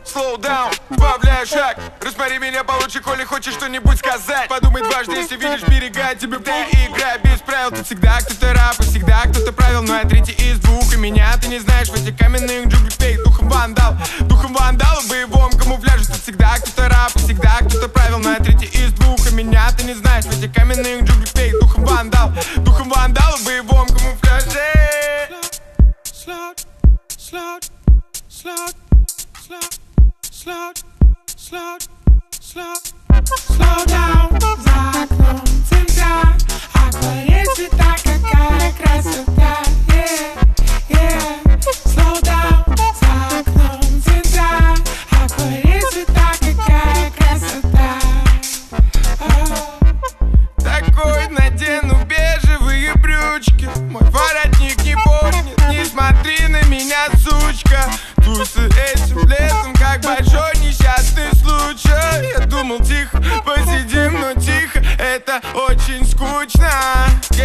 slow down, сбавляй шаг. Рассмотри меня получше, коли хочешь что-нибудь сказать. Подумай дважды, если видишь берега, тебе ты играй без правил. Тут всегда кто-то раб и всегда кто-то правил. Но я третий из двух, и меня ты не знаешь в этих каменных джунглях. Пей духом вандал в боевом камуфляже. Тут всегда кто-то раб и всегда кто-то правил. Но я третий из двух, и меня ты не знаешь в этих каменных джунглях. Пей духом вандал в боевом камуфляже. Slow, slow, slow, slow, slow, slow, slow, slow down. За окном темня, акварель цвета, какая красота. Slow down. За окном темня, акварель цвета, какая красота. Такой надену бежевые брючки, мой воротник не помнит. Не смотри на меня, сучка. Тусы этим летом, как большой несчастный случай. Я думал тихо, посидим, но тихо, это очень скучно.